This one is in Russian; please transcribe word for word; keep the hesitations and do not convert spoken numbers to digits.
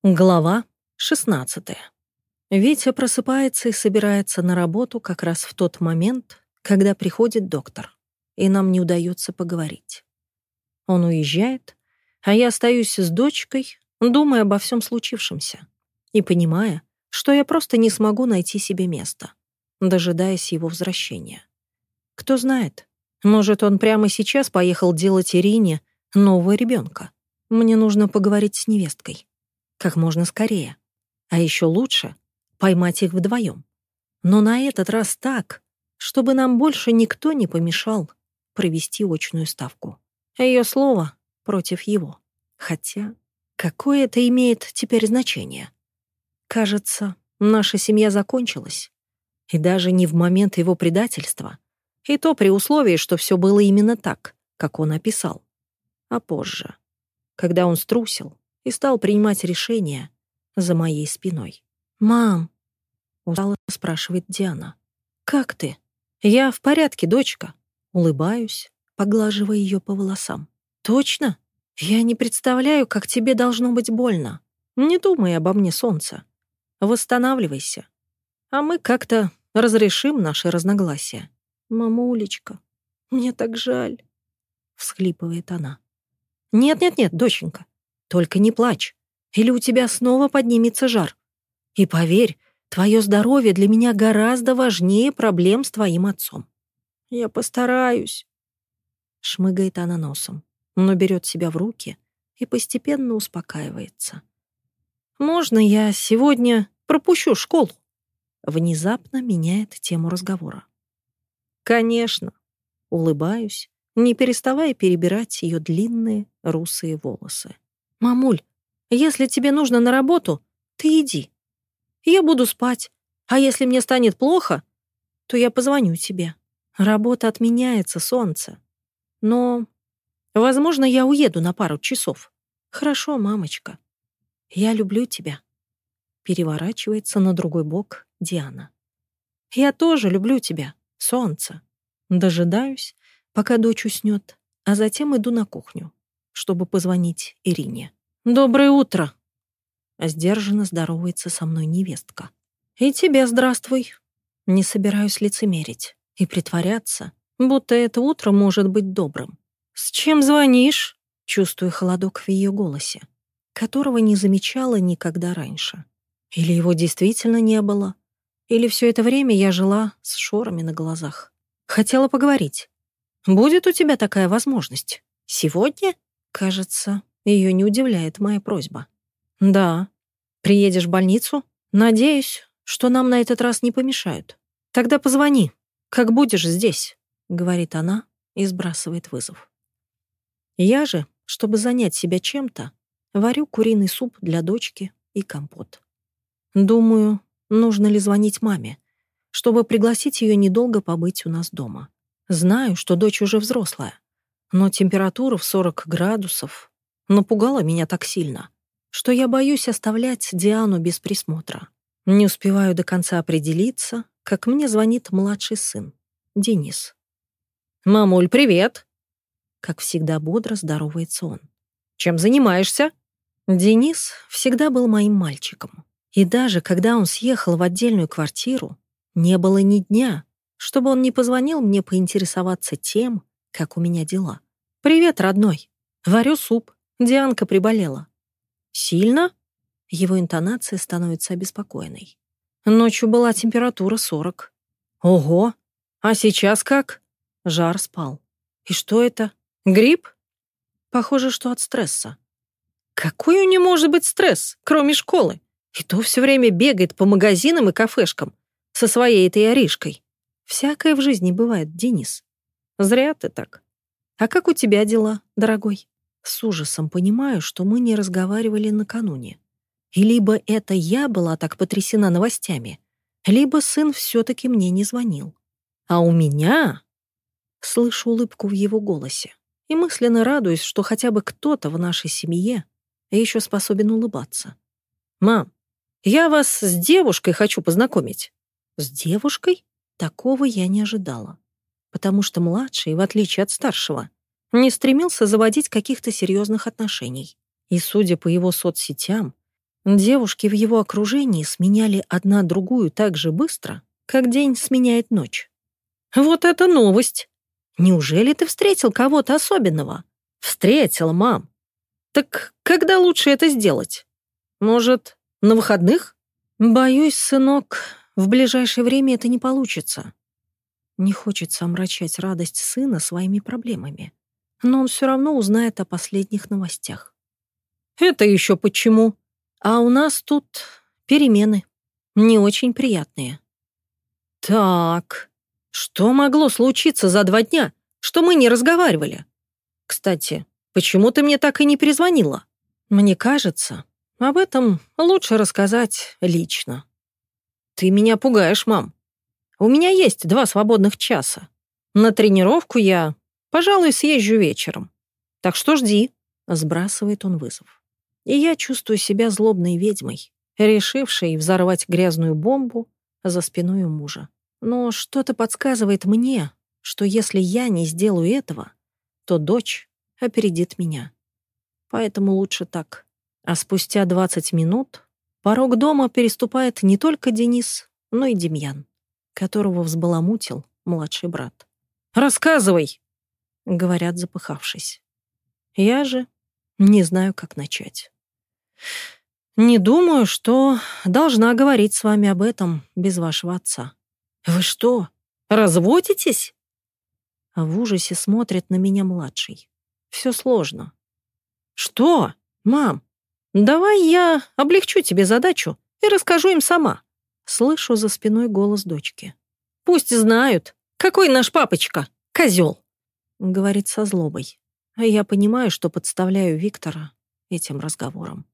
Глава шестнадцатая. Витя просыпается и собирается на работу как раз в тот момент, когда приходит доктор, и нам не удается поговорить. Он уезжает, а я остаюсь с дочкой, думая обо всем случившемся и понимая, что я просто не смогу найти себе места, дожидаясь его возвращения. Кто знает, может, он прямо сейчас поехал делать Ирине нового ребенка. Мне нужно поговорить с невесткой. Как можно скорее. А еще лучше поймать их вдвоем. Но на этот раз так, чтобы нам больше никто не помешал провести очную ставку. Ее слово против его. Хотя, какое это имеет теперь значение? Кажется, наша семья закончилась. И даже не в момент его предательства. И то при условии, что все было именно так, как он описал. А позже, когда он струсил и стал принимать решения за моей спиной. «Мам», — устало спрашивает Диана, — «как ты?» «Я в порядке, дочка». Улыбаюсь, поглаживая ее по волосам. «Точно? Я не представляю, как тебе должно быть больно. Не думай обо мне, солнце. Восстанавливайся. А мы как-то разрешим наши разногласия». «Мамулечка, мне так жаль», — всхлипывает она. «Нет-нет-нет, доченька, только не плачь, или у тебя снова поднимется жар. И поверь, твое здоровье для меня гораздо важнее проблем с твоим отцом». «Я постараюсь», — шмыгает она носом, но берет себя в руки и постепенно успокаивается. «Можно я сегодня пропущу школу?» Внезапно меняет тему разговора. «Конечно», — улыбаюсь, не переставая перебирать ее длинные русые волосы. «Мамуль, если тебе нужно на работу, ты иди. Я буду спать, а если мне станет плохо, то я позвоню тебе. Работа отменяется, солнце. Но, возможно, я уеду на пару часов. Хорошо, мамочка. Я люблю тебя». Переворачивается на другой бок Диана. «Я тоже люблю тебя, солнце». Дожидаюсь, пока дочь уснет, а затем иду на кухню, чтобы позвонить Ирине. «Доброе утро!» Сдержанно здоровается со мной невестка. «И тебе здравствуй!» Не собираюсь лицемерить и притворяться, будто это утро может быть добрым. «С чем звонишь?» Чувствую холодок в ее голосе, которого не замечала никогда раньше. Или его действительно не было, или все это время я жила с шорами на глазах. Хотела поговорить. «Будет у тебя такая возможность? Сегодня?» Кажется, ее не удивляет моя просьба. «Да. Приедешь в больницу? Надеюсь, что нам на этот раз не помешают. Тогда позвони, как будешь здесь», — говорит она и сбрасывает вызов. Я же, чтобы занять себя чем-то, варю куриный суп для дочки и компот. Думаю, нужно ли звонить маме, чтобы пригласить ее недолго побыть у нас дома. Знаю, что дочь уже взрослая, но температура в сорок градусов напугала меня так сильно, что я боюсь оставлять Диану без присмотра. Не успеваю до конца определиться, как мне звонит младший сын, Денис. «Мамуль, привет!» Как всегда бодро здоровается он. «Чем занимаешься?» Денис всегда был моим мальчиком. И даже когда он съехал в отдельную квартиру, не было ни дня, чтобы он не позвонил мне поинтересоваться тем, как у меня дела. «Привет, родной. Варю суп. Дианка приболела». «Сильно?» Его интонация становится обеспокоенной. «Ночью была температура сорок». «Ого! А сейчас как?» Жар спал. «И что это? Грипп?» «Похоже, что от стресса». «Какой у нее может быть стресс, кроме школы? И то все время бегает по магазинам и кафешкам со своей этой Аришкой. Всякое в жизни бывает, Денис. Зря ты так. А как у тебя дела, дорогой?» С ужасом понимаю, что мы не разговаривали накануне. И либо это я была так потрясена новостями, либо сын все-таки мне не звонил. А у меня... Слышу улыбку в его голосе и мысленно радуюсь, что хотя бы кто-то в нашей семье еще способен улыбаться. «Мам, я вас с девушкой хочу познакомить». «С девушкой?» Такого я не ожидала, потому что младший, в отличие от старшего, не стремился заводить каких-то серьезных отношений. И, судя по его соцсетям, Девушки в его окружении сменяли одна другую так же быстро, как день сменяет ночь. Вот это новость! Неужели ты встретил кого-то особенного? Встретил, мам. Так когда лучше это сделать? Может, на выходных? Боюсь, сынок, в ближайшее время это не получится. Не хочется омрачать радость сына своими проблемами, но он все равно узнает о последних новостях. Это еще почему? А у нас тут перемены, не очень приятные. Так, что могло случиться за два дня, что мы не разговаривали? Кстати, почему ты мне так и не перезвонила? Мне кажется, об этом лучше рассказать лично. Ты меня пугаешь, мам. У меня есть два свободных часа. На тренировку я, пожалуй, съезжу вечером. Так что жди. Сбрасывает он вызов. И я чувствую себя злобной ведьмой, решившей взорвать грязную бомбу за спиной у мужа. Но что-то подсказывает мне, что если я не сделаю этого, то дочь опередит меня. Поэтому лучше так. А спустя двадцать минут порог дома переступает не только Денис, но и Демьян, которого взбаламутил младший брат. «Рассказывай!» — говорят, запыхавшись. Я же не знаю, как начать. Не думаю, что должна говорить с вами об этом без вашего отца. Вы что, разводитесь? В ужасе смотрит на меня младший. Все сложно. Что? Мам, давай я облегчу тебе задачу и расскажу им сама. Слышу за спиной голос дочки. Пусть знают, какой наш папочка, козел, говорит со злобой. А я понимаю, что подставляю Виктора этим разговором.